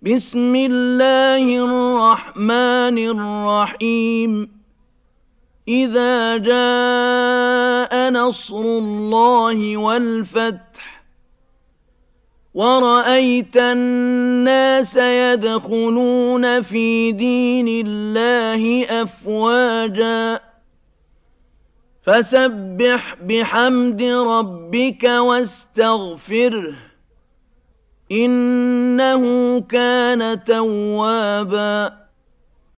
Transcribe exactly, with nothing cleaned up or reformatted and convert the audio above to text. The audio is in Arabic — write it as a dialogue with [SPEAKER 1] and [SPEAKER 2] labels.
[SPEAKER 1] بسم الله الرحمن الرحيم إذا جاء نصر الله والفتح ورأيت الناس يدخلون في دين الله أفواجا فسبح بحمد ربك واستغفره إنه كان توابا